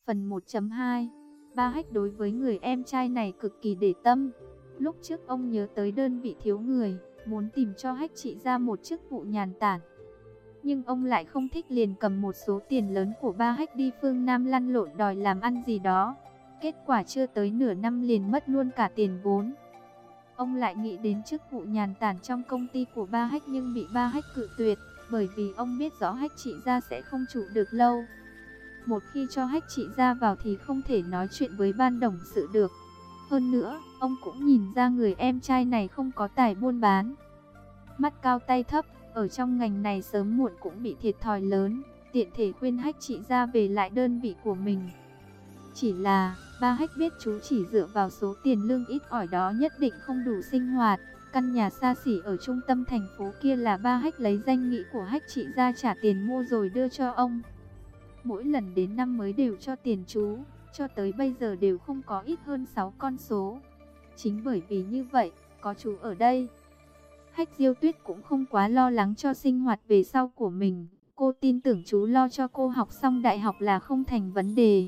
Phần 1.2. Ba Hách đối với người em trai này cực kỳ để tâm. Lúc trước ông nhớ tới đơn vị thiếu người, muốn tìm cho Hách chị ra một chức vụ nhàn tản. Nhưng ông lại không thích, liền cầm một số tiền lớn của ba Hách đi phương Nam lăn lộn đòi làm ăn gì đó. Kết quả chưa tới nửa năm liền mất luôn cả tiền vốn. Ông lại nghĩ đến chức vụ nhàn tản trong công ty của ba Hách nhưng bị ba Hách cự tuyệt, bởi vì ông biết rõ Hách chị ra sẽ không trụ được lâu. Một khi cho Hách chị ra vào thì không thể nói chuyện với ban đồng sự được. Hơn nữa, ông cũng nhìn ra người em trai này không có tài buôn bán. Mắt cao tay thấp, ở trong ngành này sớm muộn cũng bị thiệt thòi lớn, tiện thể khuyên Hách chị ra về lại đơn vị của mình. Chỉ là, ba Hách biết chú chỉ dựa vào số tiền lương ít ỏi đó nhất định không đủ sinh hoạt. Căn nhà xa xỉ ở trung tâm thành phố kia là ba Hách lấy danh nghĩa của Hách chị ra trả tiền mua rồi đưa cho ông. Mỗi lần đến năm mới đều cho tiền chú, cho tới bây giờ đều không có ít hơn 6 con số. Chính bởi vì như vậy, có chú ở đây, Hách Diêu Tuyết cũng không quá lo lắng cho sinh hoạt về sau của mình. Cô tin tưởng chú lo cho cô học xong đại học là không thành vấn đề.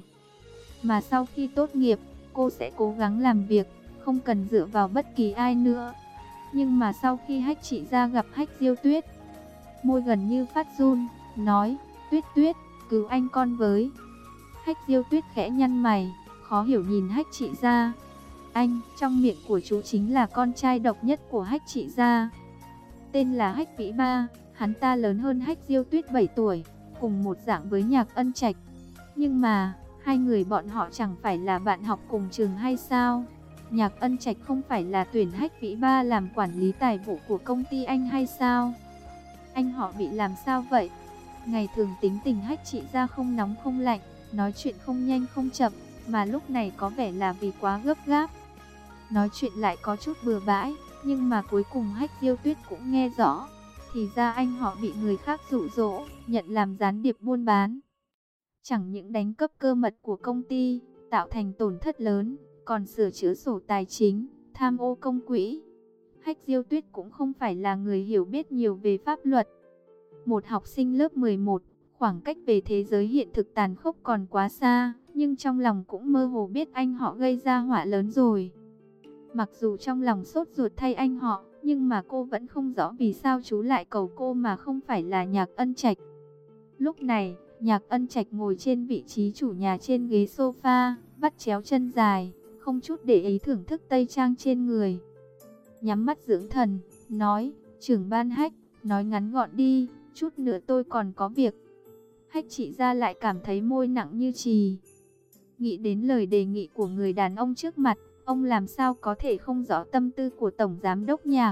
Mà sau khi tốt nghiệp, cô sẽ cố gắng làm việc, không cần dựa vào bất kỳ ai nữa. Nhưng mà sau khi Hách chị ra gặp Hách Diêu Tuyết, môi gần như phát run, nói, Tuyết Tuyết, cứu anh con với. Hách Diêu Tuyết khẽ nhăn mày, khó hiểu nhìn Hách chị ra. Anh, trong miệng của chú chính là con trai độc nhất của Hách chị ra. Tên là Hách Vĩ Ba, hắn ta lớn hơn Hách Diêu Tuyết 7 tuổi, cùng một dạng với Nhạc Ân Trạch. Nhưng mà, hai người bọn họ chẳng phải là bạn học cùng trường hay sao? Nhạc Ân Trạch không phải là tuyển Hách Vĩ Ba làm quản lý tài vụ của công ty anh hay sao? Anh họ bị làm sao vậy? Ngày thường tính tình Hách chị ra không nóng không lạnh, nói chuyện không nhanh không chậm, mà lúc này có vẻ là vì quá gấp gáp. Nói chuyện lại có chút bừa bãi, nhưng mà cuối cùng Hách Diêu Tuyết cũng nghe rõ. Thì ra anh họ bị người khác dụ dỗ, nhận làm gián điệp buôn bán. Chẳng những đánh cắp cơ mật của công ty, tạo thành tổn thất lớn, còn sửa chữa sổ tài chính, tham ô công quỹ. Hách Diêu Tuyết cũng không phải là người hiểu biết nhiều về pháp luật. Một học sinh lớp 11, khoảng cách về thế giới hiện thực tàn khốc còn quá xa, nhưng trong lòng cũng mơ hồ biết anh họ gây ra họa lớn rồi. Mặc dù trong lòng sốt ruột thay anh họ, nhưng mà cô vẫn không rõ vì sao chú lại cầu cô mà không phải là Nhạc Ân Trạch. Lúc này, Nhạc Ân Trạch ngồi trên vị trí chủ nhà trên ghế sofa, vắt chéo chân dài, không chút để ý thưởng thức tây trang trên người. Nhắm mắt dưỡng thần, nói, trưởng ban Hách, nói ngắn gọn đi, chút nữa tôi còn có việc. Hách chị ra lại cảm thấy môi nặng như chì. Nghĩ đến lời đề nghị của người đàn ông trước mặt, ông làm sao có thể không rõ tâm tư của Tổng Giám Đốc Nhạc.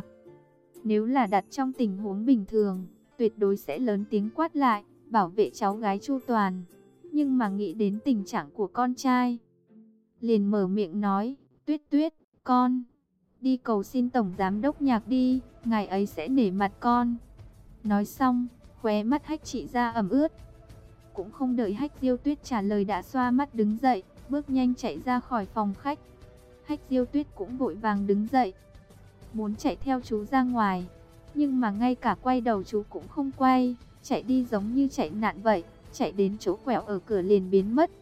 Nếu là đặt trong tình huống bình thường, tuyệt đối sẽ lớn tiếng quát lại, bảo vệ cháu gái chu toàn. Nhưng mà nghĩ đến tình trạng của con trai, liền mở miệng nói, Tuyết Tuyết, con, đi cầu xin Tổng Giám Đốc Nhạc đi, ngài ấy sẽ nể mặt con. Nói xong, khóe mắt Hách chị ra ẩm ướt. Cũng không đợi Hách Diêu Tuyết trả lời đã xoa mắt đứng dậy, bước nhanh chạy ra khỏi phòng khách. Hách Diêu Tuyết cũng vội vàng đứng dậy, muốn chạy theo chú ra ngoài, nhưng mà ngay cả quay đầu chú cũng không quay, chạy đi giống như chạy nạn vậy, chạy đến chỗ quẹo ở cửa liền biến mất.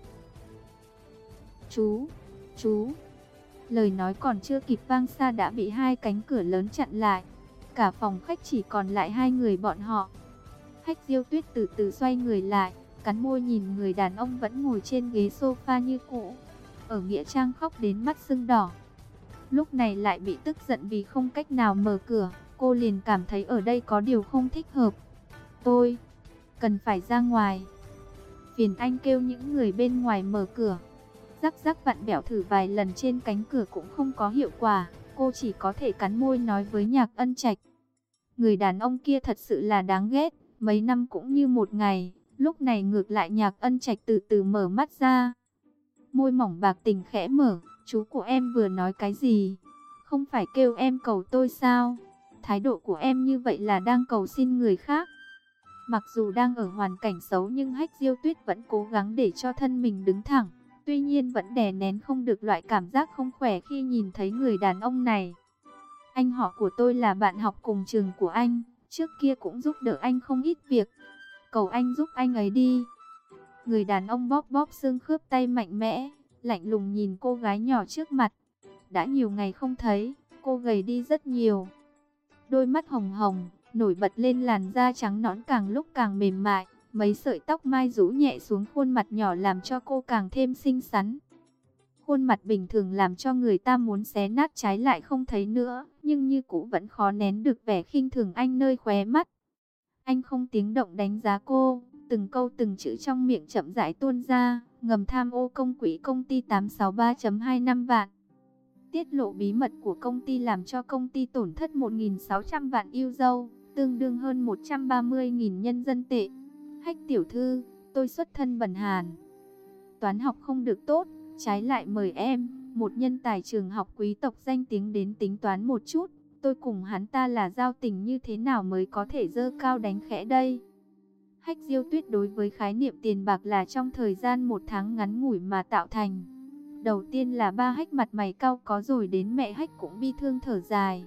Chú, lời nói còn chưa kịp vang xa đã bị hai cánh cửa lớn chặn lại, cả phòng khách chỉ còn lại hai người bọn họ. Hách Diêu Tuyết từ từ xoay người lại, cắn môi nhìn người đàn ông vẫn ngồi trên ghế sofa như cũ, ở nghĩa trang khóc đến mắt sưng đỏ. Lúc này lại bị tức giận vì không cách nào mở cửa, cô liền cảm thấy ở đây có điều không thích hợp. Tôi cần phải ra ngoài. Phiền anh kêu những người bên ngoài mở cửa. Rắc rắc vặn vẹo thử vài lần trên cánh cửa cũng không có hiệu quả, cô chỉ có thể cắn môi nói với Nhạc Ân Trạch. Người đàn ông kia thật sự là đáng ghét, mấy năm cũng như một ngày. Lúc này ngược lại Nhạc Ân Trạch từ từ mở mắt ra. Môi mỏng bạc tình khẽ mở, chú của em vừa nói cái gì? Không phải kêu em cầu tôi sao? Thái độ của em như vậy là đang cầu xin người khác. Mặc dù đang ở hoàn cảnh xấu nhưng Hách Diêu Tuyết vẫn cố gắng để cho thân mình đứng thẳng. Tuy nhiên vẫn đè nén không được loại cảm giác không khỏe khi nhìn thấy người đàn ông này. Anh họ của tôi là bạn học cùng trường của anh, trước kia cũng giúp đỡ anh không ít việc. Cầu anh giúp anh ấy đi. Người đàn ông bóp bóp xương khớp tay mạnh mẽ, lạnh lùng nhìn cô gái nhỏ trước mặt. Đã nhiều ngày không thấy, cô gầy đi rất nhiều. Đôi mắt hồng hồng, nổi bật lên làn da trắng nõn càng lúc càng mềm mại. Mấy sợi tóc mai rũ nhẹ xuống khuôn mặt nhỏ làm cho cô càng thêm xinh xắn. Khuôn mặt bình thường làm cho người ta muốn xé nát trái lại không thấy nữa, nhưng như cũ vẫn khó nén được vẻ khinh thường anh nơi khóe mắt. Anh không tiếng động đánh giá cô, từng câu từng chữ trong miệng chậm rãi tuôn ra, ngầm tham ô công quỹ công ty 863.25 vạn. Tiết lộ bí mật của công ty làm cho công ty tổn thất 1.600 vạn euro, tương đương hơn 130.000 nhân dân tệ. Hách tiểu thư, tôi xuất thân bần hàn. Toán học không được tốt, trái lại mời em, một nhân tài trường học quý tộc danh tiếng đến tính toán một chút. Tôi cùng hắn ta là giao tình như thế nào mới có thể dơ cao đánh khẽ đây? Hách Diêu Tuyết đối với khái niệm tiền bạc là trong thời gian 1 tháng ngắn ngủi mà tạo thành. Đầu tiên là ba Hách mặt mày cau có, rồi đến mẹ Hách cũng bi thương thở dài.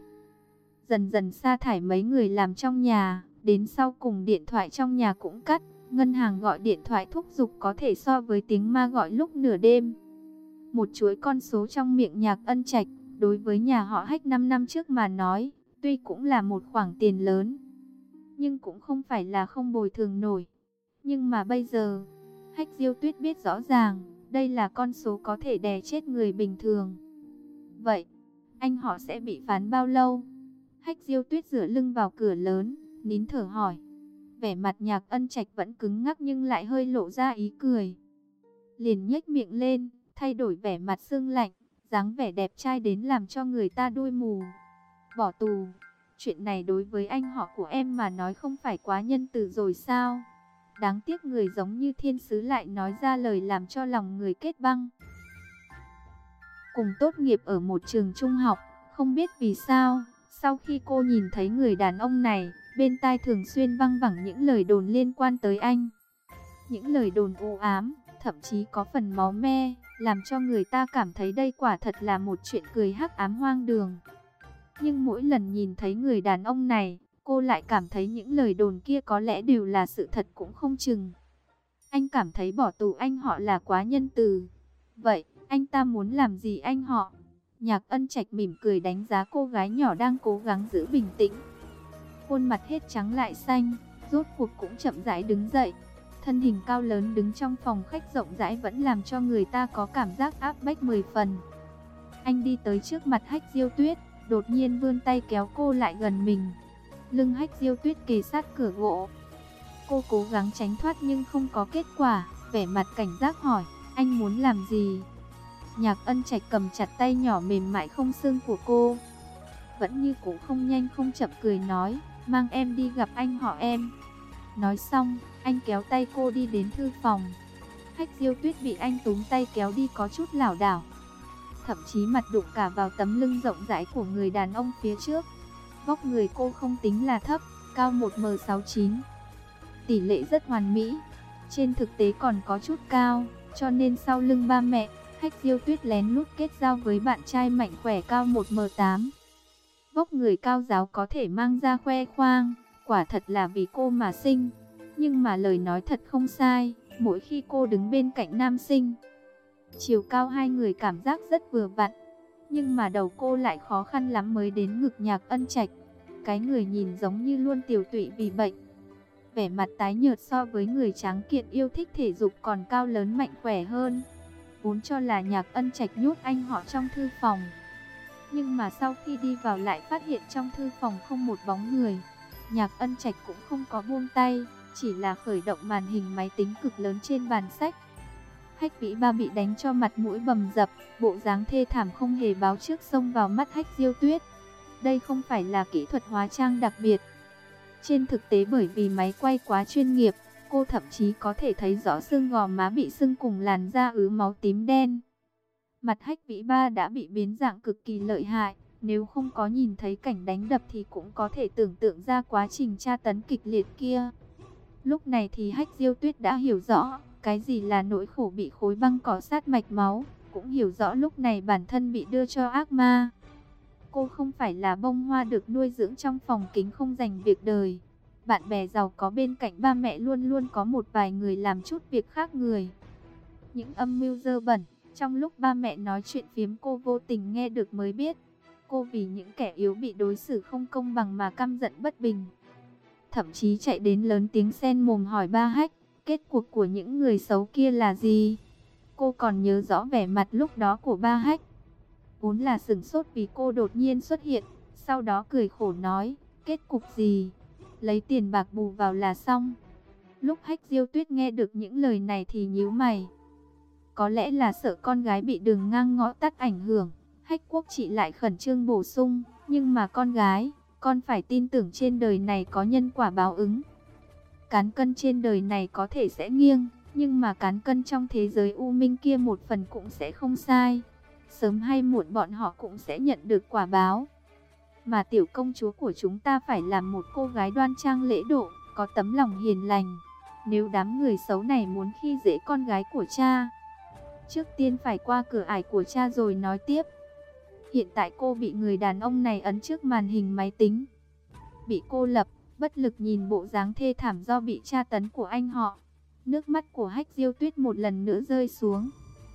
Dần dần sa thải mấy người làm trong nhà, đến sau cùng điện thoại trong nhà cũng cắt. Ngân hàng gọi điện thoại thúc giục có thể so với tiếng ma gọi lúc nửa đêm. Một chuỗi con số trong miệng Nhạc Ân Trạch, đối với nhà họ Hách 5 năm trước mà nói, tuy cũng là một khoản tiền lớn, nhưng cũng không phải là không bồi thường nổi. Nhưng mà bây giờ, Hách Diêu Tuyết biết rõ ràng, đây là con số có thể đè chết người bình thường. Vậy, anh họ sẽ bị phán bao lâu? Hách Diêu Tuyết dựa lưng vào cửa lớn, nín thở hỏi. Vẻ mặt Nhạc Ân Trạch vẫn cứng ngắc nhưng lại hơi lộ ra ý cười. Liền nhếch miệng lên, thay đổi vẻ mặt sương lạnh, dáng vẻ đẹp trai đến làm cho người ta đuôi mù. Bỏ tù, chuyện này đối với anh họ của em mà nói không phải quá nhân từ rồi sao? Đáng tiếc người giống như thiên sứ lại nói ra lời làm cho lòng người kết băng. Cùng tốt nghiệp ở một trường trung học, không biết vì sao, sau khi cô nhìn thấy người đàn ông này, bên tai thường xuyên văng vẳng những lời đồn liên quan tới anh. Những lời đồn u ám, thậm chí có phần máu me, làm cho người ta cảm thấy đây quả thật là một chuyện cười hắc ám hoang đường. Nhưng mỗi lần nhìn thấy người đàn ông này, cô lại cảm thấy những lời đồn kia có lẽ đều là sự thật cũng không chừng. Anh cảm thấy bỏ tù anh họ là quá nhân từ. Vậy, anh ta muốn làm gì anh họ? Nhạc Ân Trạch mỉm cười đánh giá cô gái nhỏ đang cố gắng giữ bình tĩnh. Khuôn mặt hết trắng lại xanh, rốt cuộc cũng chậm rãi đứng dậy. Thân hình cao lớn đứng trong phòng khách rộng rãi vẫn làm cho người ta có cảm giác áp bách 10 phần. Anh đi tới trước mặt Hách Diêu Tuyết, đột nhiên vươn tay kéo cô lại gần mình. Lưng Hách Diêu Tuyết kề sát cửa gỗ. Cô cố gắng tránh thoát nhưng không có kết quả, vẻ mặt cảnh giác hỏi, anh muốn làm gì? Nhạc Ân Trạch cầm chặt tay nhỏ mềm mại không xương của cô. Vẫn như cũ không nhanh không chậm cười nói, mang em đi gặp anh họ em. Nói xong, anh kéo tay cô đi đến thư phòng. Hách Diêu Tuyết bị anh túm tay kéo đi có chút lảo đảo, thậm chí mặt đụng cả vào tấm lưng rộng rãi của người đàn ông phía trước. Vóc người cô không tính là thấp, cao 1m69, tỷ lệ rất hoàn mỹ. Trên thực tế còn có chút cao, cho nên sau lưng ba mẹ, Hách Diêu Tuyết lén lút kết giao với bạn trai mạnh khỏe cao 1m8. Vóc người cao ráo có thể mang ra khoe khoang, quả thật là vì cô mà sinh. Nhưng mà lời nói thật không sai, mỗi khi cô đứng bên cạnh nam sinh, chiều cao hai người cảm giác rất vừa vặn. Nhưng mà đầu cô lại khó khăn lắm mới đến ngực Nhạc Ân Trạch. Cái người nhìn giống như luôn tiều tụy vì bệnh, vẻ mặt tái nhợt so với người tráng kiện yêu thích thể dục còn cao lớn mạnh khỏe hơn. Vốn cho là Nhạc Ân Trạch nhốt anh họ trong thư phòng, nhưng mà sau khi đi vào lại phát hiện trong thư phòng không một bóng người. Nhạc Ân Trạch cũng không có buông tay, chỉ là khởi động màn hình máy tính cực lớn trên bàn sách. Hách Vĩ Ba bị đánh cho mặt mũi bầm dập, bộ dáng thê thảm không hề báo trước xông vào mắt Hách Diêu Tuyết. Đây không phải là kỹ thuật hóa trang đặc biệt. Trên thực tế bởi vì máy quay quá chuyên nghiệp, cô thậm chí có thể thấy rõ xương gò má bị sưng cùng làn da ứ máu tím đen. Mặt Hách Vĩ Ba đã bị biến dạng cực kỳ lợi hại, nếu không có nhìn thấy cảnh đánh đập thì cũng có thể tưởng tượng ra quá trình tra tấn kịch liệt kia. Lúc này thì Hách Diêu Tuyết đã hiểu rõ cái gì là nỗi khổ bị khối băng cọ sát mạch máu, cũng hiểu rõ lúc này bản thân bị đưa cho ác ma. Cô không phải là bông hoa được nuôi dưỡng trong phòng kính không dành việc đời. Bạn bè giàu có bên cạnh ba mẹ luôn luôn có một vài người làm chút việc khác người. Những âm mưu dơ bẩn, trong lúc ba mẹ nói chuyện phiếm cô vô tình nghe được mới biết. Cô vì những kẻ yếu bị đối xử không công bằng mà căm giận bất bình. Thậm chí chạy đến lớn tiếng xen mồm hỏi ba Hách, kết cuộc của những người xấu kia là gì? Cô còn nhớ rõ vẻ mặt lúc đó của ba Hách. Vốn là sửng sốt vì cô đột nhiên xuất hiện, sau đó cười khổ nói, kết cục gì? Lấy tiền bạc bù vào là xong. Lúc Hách Diêu Tuyết nghe được những lời này thì nhíu mày. Có lẽ là sợ con gái bị đường ngang ngõ tắt ảnh hưởng, Hách Quốc Trị lại khẩn trương bổ sung, nhưng mà con gái, con phải tin tưởng trên đời này có nhân quả báo ứng. Cán cân trên đời này có thể sẽ nghiêng, nhưng mà cán cân trong thế giới u minh kia một phần cũng sẽ không sai. Sớm hay muộn bọn họ cũng sẽ nhận được quả báo. Mà tiểu công chúa của chúng ta phải là một cô gái đoan trang lễ độ, có tấm lòng hiền lành. Nếu đám người xấu này muốn khi dễ con gái của cha, trước tiên phải qua cửa ải của cha rồi nói tiếp. Hiện tại cô bị người đàn ông này ấn trước màn hình máy tính, bị cô lập, bất lực nhìn bộ dáng thê thảm do bị tra tấn của anh họ. Nước mắt của Hách Diêu Tuyết một lần nữa rơi xuống.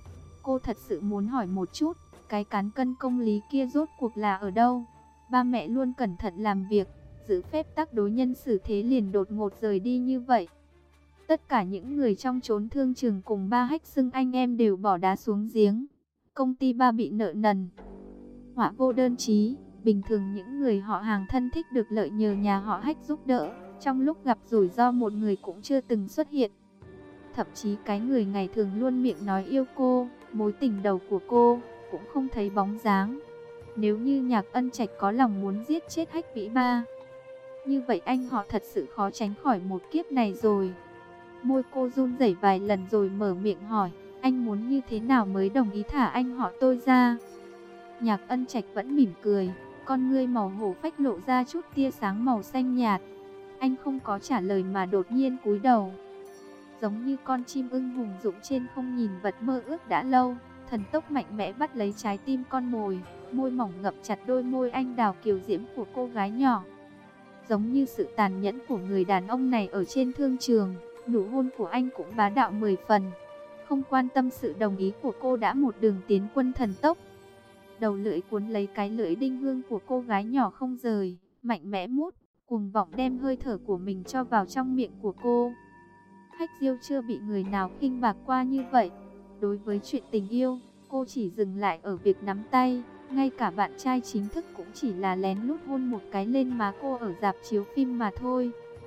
Cô thật sự muốn hỏi một chút, cái cán cân công lý kia rốt cuộc là ở đâu? Ba mẹ luôn cẩn thận làm việc, giữ phép tắc đối nhân xử thế liền đột ngột rời đi như vậy. Tất cả những người trong chốn thương trường cùng ba Hách xưng anh em đều bỏ đá xuống giếng. Công ty ba bị nợ nần, họa vô đơn chí. Bình thường những người họ hàng thân thích được lợi nhờ nhà họ Hách giúp đỡ, trong lúc gặp rủi ro một người cũng chưa từng xuất hiện. Thậm chí cái người ngày thường luôn miệng nói yêu cô, mối tình đầu của cô, cũng không thấy bóng dáng. Nếu như Nhạc Ân Trạch có lòng muốn giết chết Hách Vĩ Ba, như vậy anh họ thật sự khó tránh khỏi một kiếp này rồi. Môi cô run rẩy vài lần rồi mở miệng hỏi, anh muốn như thế nào mới đồng ý thả anh họ tôi ra? Nhạc Ân Trạch vẫn mỉm cười, con ngươi màu hổ phách lộ ra chút tia sáng màu xanh nhạt. Anh không có trả lời mà đột nhiên cúi đầu, giống như con chim ưng hùng dũng trên không nhìn vật mơ ước đã lâu, thần tốc mạnh mẽ bắt lấy trái tim con mồi. Môi mỏng ngậm chặt đôi môi anh đào kiều diễm của cô gái nhỏ. Giống như sự tàn nhẫn của người đàn ông này ở trên thương trường, nụ hôn của anh cũng bá đạo 10 phần. Không quan tâm sự đồng ý của cô đã một đường tiến quân thần tốc. Đầu lưỡi cuốn lấy cái lưỡi đinh hương của cô gái nhỏ không rời, mạnh mẽ mút, cuồng vọng đem hơi thở của mình cho vào trong miệng của cô. Hách Diêu chưa bị người nào khinh bạc qua như vậy. Đối với chuyện tình yêu, cô chỉ dừng lại ở việc nắm tay. Ngay cả bạn trai chính thức cũng chỉ là lén lút hôn một cái lên má cô ở rạp chiếu phim mà thôi.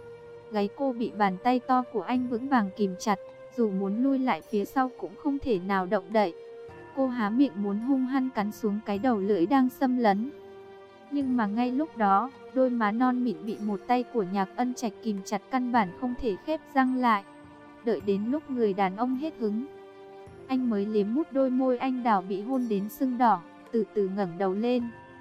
Gáy cô bị bàn tay to của anh vững vàng kìm chặt, dù muốn lui lại phía sau cũng không thể nào động đậy. Cô há miệng muốn hung hăng cắn xuống cái đầu lưỡi đang xâm lấn. Nhưng mà ngay lúc đó, đôi má non mịn bị một tay của Nhạc Ân Trạch kìm chặt căn bản không thể khép răng lại. Đợi đến lúc người đàn ông hết hứng, anh mới liếm mút đôi môi anh đào bị hôn đến sưng đỏ, từ từ ngẩng đầu lên.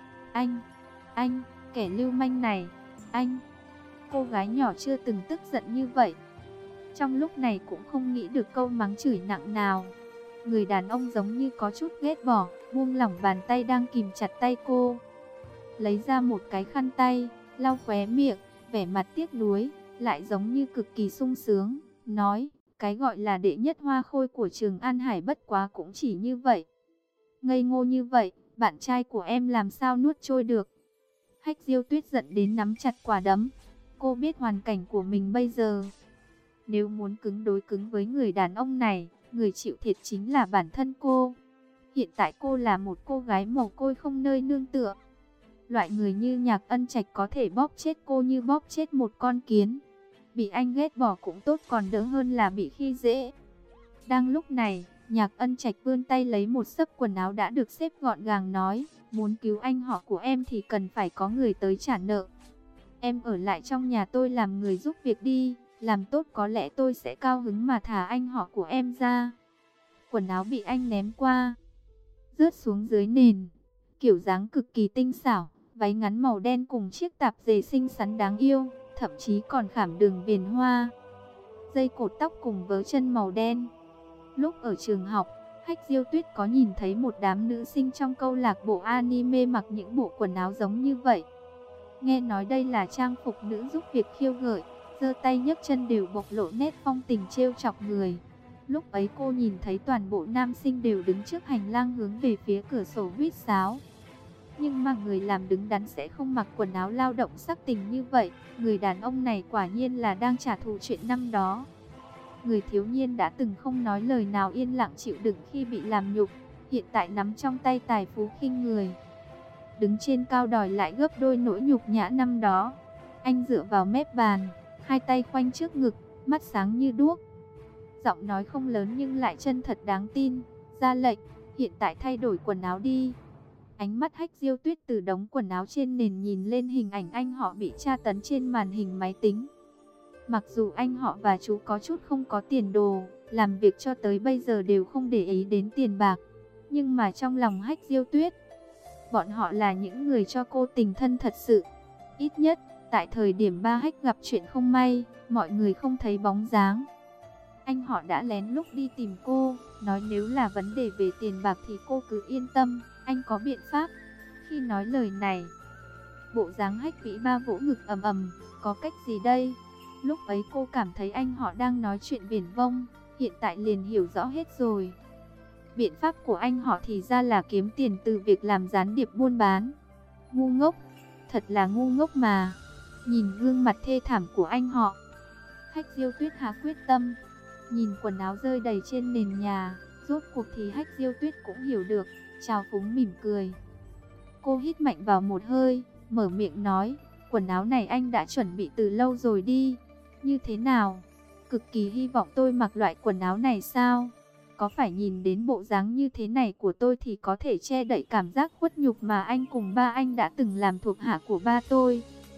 Anh, kẻ lưu manh này, anh. Cô gái nhỏ chưa từng tức giận như vậy. Trong lúc này cũng không nghĩ được câu mắng chửi nặng nào. Người đàn ông giống như có chút ghét bỏ, buông lỏng bàn tay đang kìm chặt tay cô. Lấy ra một cái khăn tay, lau khóe miệng, vẻ mặt tiếc nuối, lại giống như cực kỳ sung sướng, nói, cái gọi là đệ nhất hoa khôi của Trường An Hải bất quá cũng chỉ như vậy. Ngây ngô như vậy, bạn trai của em làm sao nuốt trôi được. Hách Diêu Tuyết giận đến nắm chặt quả đấm. Cô biết hoàn cảnh của mình bây giờ. Nếu muốn cứng đối cứng với người đàn ông này, người chịu thiệt chính là bản thân cô. Hiện tại cô là một cô gái mồ côi không nơi nương tựa. Loại người như Nhạc Ân Trạch có thể bóp chết cô như bóp chết một con kiến. Bị anh ghét bỏ cũng tốt còn đỡ hơn là bị khi dễ. Đang lúc này, Nhạc Ân Trạch vươn tay lấy một xấp quần áo đã được xếp gọn gàng nói, muốn cứu anh họ của em thì cần phải có người tới trả nợ. Em ở lại trong nhà tôi làm người giúp việc đi, làm tốt có lẽ tôi sẽ cao hứng mà thả anh họ của em ra. Quần áo bị anh ném qua, rớt xuống dưới nền, kiểu dáng cực kỳ tinh xảo, váy ngắn màu đen cùng chiếc tạp dề xinh xắn đáng yêu, thậm chí còn khảm đường viền hoa, dây cột tóc cùng vớ chân màu đen. Lúc ở trường học, Hách Diêu Tuyết có nhìn thấy một đám nữ sinh trong câu lạc bộ anime mặc những bộ quần áo giống như vậy. Nghe nói đây là trang phục nữ giúp việc khiêu gợi, giơ tay nhấc chân đều bộc lộ nét phong tình trêu chọc người. Lúc ấy cô nhìn thấy toàn bộ nam sinh đều đứng trước hành lang hướng về phía cửa sổ huýt sáo. Nhưng mà người làm đứng đắn sẽ không mặc quần áo lao động sắc tình như vậy. Người đàn ông này quả nhiên là đang trả thù chuyện năm đó. Người thiếu niên đã từng không nói lời nào, yên lặng chịu đựng khi bị làm nhục, hiện tại nắm trong tay tài phú khinh người, đứng trên cao đòi lại gấp đôi nỗi nhục nhã năm đó. Anh dựa vào mép bàn, hai tay khoanh trước ngực, mắt sáng như đuốc. Giọng nói không lớn nhưng lại chân thật đáng tin. Ra lệnh, hiện tại thay đổi quần áo đi. Ánh mắt Hách Diêu Tuyết từ đống quần áo trên nền nhìn lên hình ảnh anh họ bị tra tấn trên màn hình máy tính. Mặc dù anh họ và chú có chút không có tiền đồ, làm việc cho tới bây giờ đều không để ý đến tiền bạc, nhưng mà trong lòng Hách Diêu Tuyết, bọn họ là những người cho cô tình thân thật sự. Ít nhất, tại thời điểm Ba Hách gặp chuyện không may, mọi người không thấy bóng dáng. Anh họ đã lén lút đi tìm cô, nói nếu là vấn đề về tiền bạc thì cô cứ yên tâm, anh có biện pháp. Khi nói lời này, bộ dáng Hách Vĩ Ba vỗ ngực ầm ầm, có cách gì đây? Lúc ấy cô cảm thấy anh họ đang nói chuyện viển vông, hiện tại liền hiểu rõ hết rồi. Biện pháp của anh họ thì ra là kiếm tiền từ việc làm gián điệp buôn bán. Ngu ngốc, thật là ngu ngốc mà. Nhìn gương mặt thê thảm của anh họ, Hách Diêu Tuyết hạ quyết tâm. Nhìn quần áo rơi đầy trên nền nhà, rốt cuộc thì Hách Diêu Tuyết cũng hiểu được, trào phúng mỉm cười. Cô hít mạnh vào một hơi, mở miệng nói, quần áo này anh đã chuẩn bị từ lâu rồi đi. Như thế nào? Cực kỳ hy vọng tôi mặc loại quần áo này sao? Có phải nhìn đến bộ dáng như thế này của tôi thì có thể che đậy cảm giác khuất nhục mà anh cùng ba anh đã từng làm thuộc hạ của ba tôi?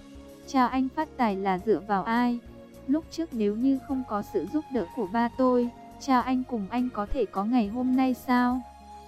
Cha anh phát tài là dựa vào ai? Lúc trước nếu như không có sự giúp đỡ của ba tôi, cha anh cùng anh có thể có ngày hôm nay sao?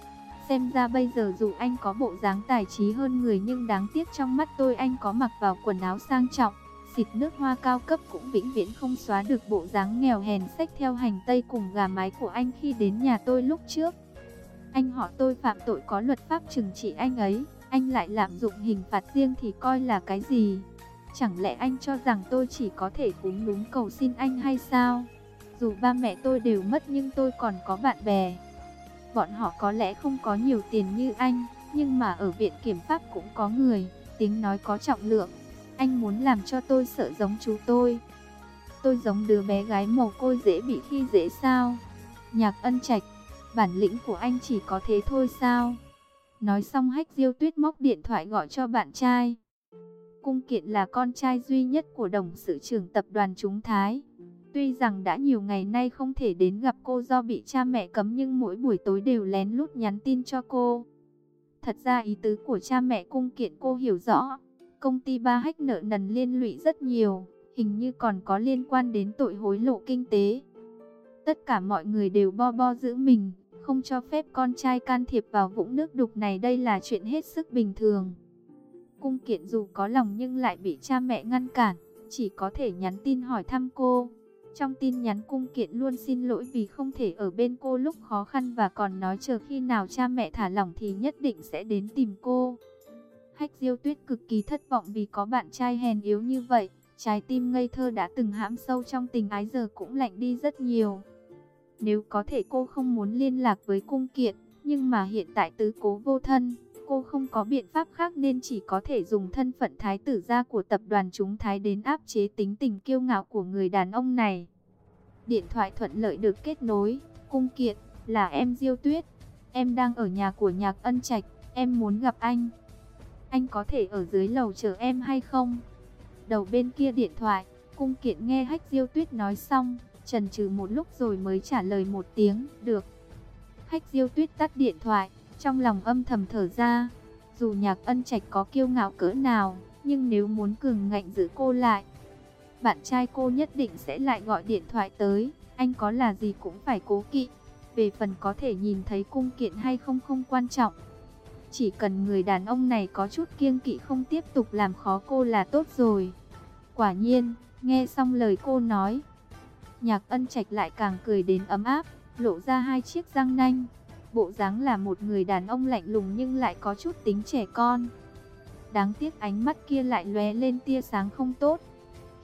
Xem ra bây giờ dù anh có bộ dáng tài trí hơn người nhưng đáng tiếc trong mắt tôi anh có mặc vào quần áo sang trọng, xịt nước hoa cao cấp cũng vĩnh viễn không xóa được bộ dáng nghèo hèn xách theo hành tây cùng gà mái của anh khi đến nhà tôi lúc trước. Anh họ tôi phạm tội có luật pháp trừng trị anh ấy, anh lại lạm dụng hình phạt riêng thì coi là cái gì? Chẳng lẽ anh cho rằng tôi chỉ có thể cúm núm cầu xin anh hay sao? Dù ba mẹ tôi đều mất nhưng tôi còn có bạn bè. Bọn họ có lẽ không có nhiều tiền như anh, nhưng mà ở viện kiểm pháp cũng có người, tiếng nói có trọng lượng. Anh muốn làm cho tôi sợ giống chú tôi. Tôi giống đứa bé gái mồ côi dễ bị khi dễ sao? Nhạc Ân Trạch, bản lĩnh của anh chỉ có thế thôi sao? Nói xong Hách Diêu Tuyết móc điện thoại gọi cho bạn trai. Cung Kiện là con trai duy nhất của董sự trưởng tập đoàn Chúng Thái. Tuy rằng đã nhiều ngày nay không thể đến gặp cô do bị cha mẹ cấm nhưng mỗi buổi tối đều lén lút nhắn tin cho cô. Thật ra ý tứ của cha mẹ Cung Kiện cô hiểu rõ. Công ty Ba Hách nợ nần liên lụy rất nhiều, hình như còn có liên quan đến tội hối lộ kinh tế. Tất cả mọi người đều bo bo giữ mình, không cho phép con trai can thiệp vào vũng nước đục này, đây là chuyện hết sức bình thường. Cung Kiện dù có lòng nhưng lại bị cha mẹ ngăn cản, chỉ có thể nhắn tin hỏi thăm cô. Trong tin nhắn Cung Kiện luôn xin lỗi vì không thể ở bên cô lúc khó khăn và còn nói chờ khi nào cha mẹ thả lỏng thì nhất định sẽ đến tìm cô. Hách Diêu Tuyết cực kỳ thất vọng vì có bạn trai hèn yếu như vậy, trái tim ngây thơ đã từng hãm sâu trong tình ái giờ cũng lạnh đi rất nhiều. Nếu có thể cô không muốn liên lạc với Cung Kiện, nhưng mà hiện tại tứ cố vô thân, cô không có biện pháp khác nên chỉ có thể dùng thân phận thái tử gia của tập đoàn Chúng Thái đến áp chế tính tình kiêu ngạo của người đàn ông này. Điện thoại thuận lợi được kết nối. Cung Kiện, là em Diêu Tuyết. Em đang ở nhà của Nhạc Ân Trạch, em muốn gặp anh. Anh có thể ở dưới lầu chờ em hay không? Đầu bên kia điện thoại, Cung Kiện nghe Hách Diêu Tuyết nói xong, chần chừ một lúc rồi mới trả lời một tiếng, được. Hách Diêu Tuyết tắt điện thoại, trong lòng âm thầm thở ra. Dù Nhạc Ân Trạch có kiêu ngạo cỡ nào, nhưng nếu muốn cường ngạnh giữ cô lại, bạn trai cô nhất định sẽ lại gọi điện thoại tới. Anh có là gì cũng phải cố kỵ. Về phần có thể nhìn thấy Cung Kiện hay không không quan trọng. Chỉ cần người đàn ông này có chút kiêng kỵ không tiếp tục làm khó cô là tốt rồi. Quả nhiên, nghe xong lời cô nói, Nhạc Ân Trạch lại càng cười đến ấm áp, lộ ra hai chiếc răng nanh. Bộ dáng là một người đàn ông lạnh lùng nhưng lại có chút tính trẻ con. Đáng tiếc ánh mắt kia lại lóe lên tia sáng không tốt.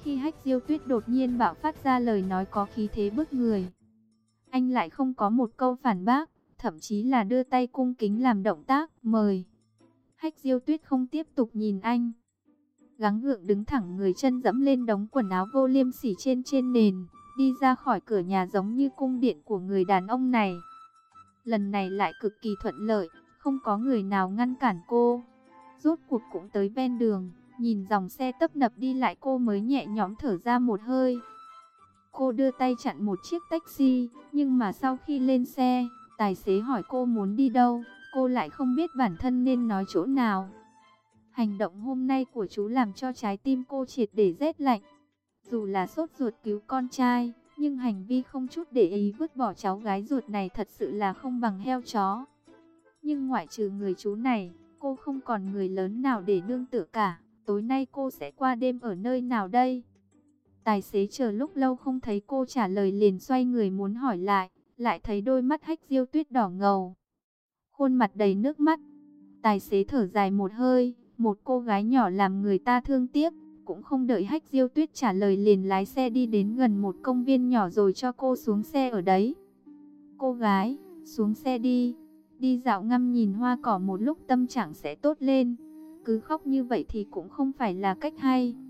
khi Hách Diêu Tuyết đột nhiên bạo phát ra lời nói có khí thế bức người, anh lại không có một câu phản bác, thậm chí là đưa tay cung kính làm động tác mời. Hách Diêu Tuyết không tiếp tục nhìn anh, gắng gượng đứng thẳng người, chân dẫm lên đống quần áo vô liêm sỉ trên nền, đi ra khỏi cửa nhà giống như cung điện của người đàn ông này. Lần này lại cực kỳ thuận lợi, không có người nào ngăn cản cô. Rốt cuộc cũng tới ven đường, nhìn dòng xe tấp nập đi lại cô mới nhẹ nhõm thở ra một hơi. Cô đưa tay chặn một chiếc taxi, nhưng mà sau khi lên xe, tài xế hỏi cô muốn đi đâu, cô lại không biết bản thân nên nói chỗ nào. Hành động hôm nay của chú làm cho trái tim cô triệt để rét lạnh. Dù là sốt ruột cứu con trai, nhưng hành vi không chút để ý vứt bỏ cháu gái ruột này thật sự là không bằng heo chó. Nhưng ngoại trừ người chú này, cô không còn người lớn nào để nương tựa cả. Tối nay cô sẽ qua đêm ở nơi nào đây? Tài xế chờ lúc lâu không thấy cô trả lời liền xoay người muốn hỏi lại thấy đôi mắt Hách Diêu Tuyết đỏ ngầu, khuôn mặt đầy nước mắt. Tài xế thở dài một hơi, một cô gái nhỏ làm người ta thương tiếc, cũng không đợi Hách Diêu Tuyết trả lời liền lái xe đi đến gần một công viên nhỏ rồi cho cô xuống xe ở đấy. Cô gái, xuống xe đi, đi dạo ngắm nhìn hoa cỏ một lúc tâm trạng sẽ tốt lên, cứ khóc như vậy thì cũng không phải là cách hay.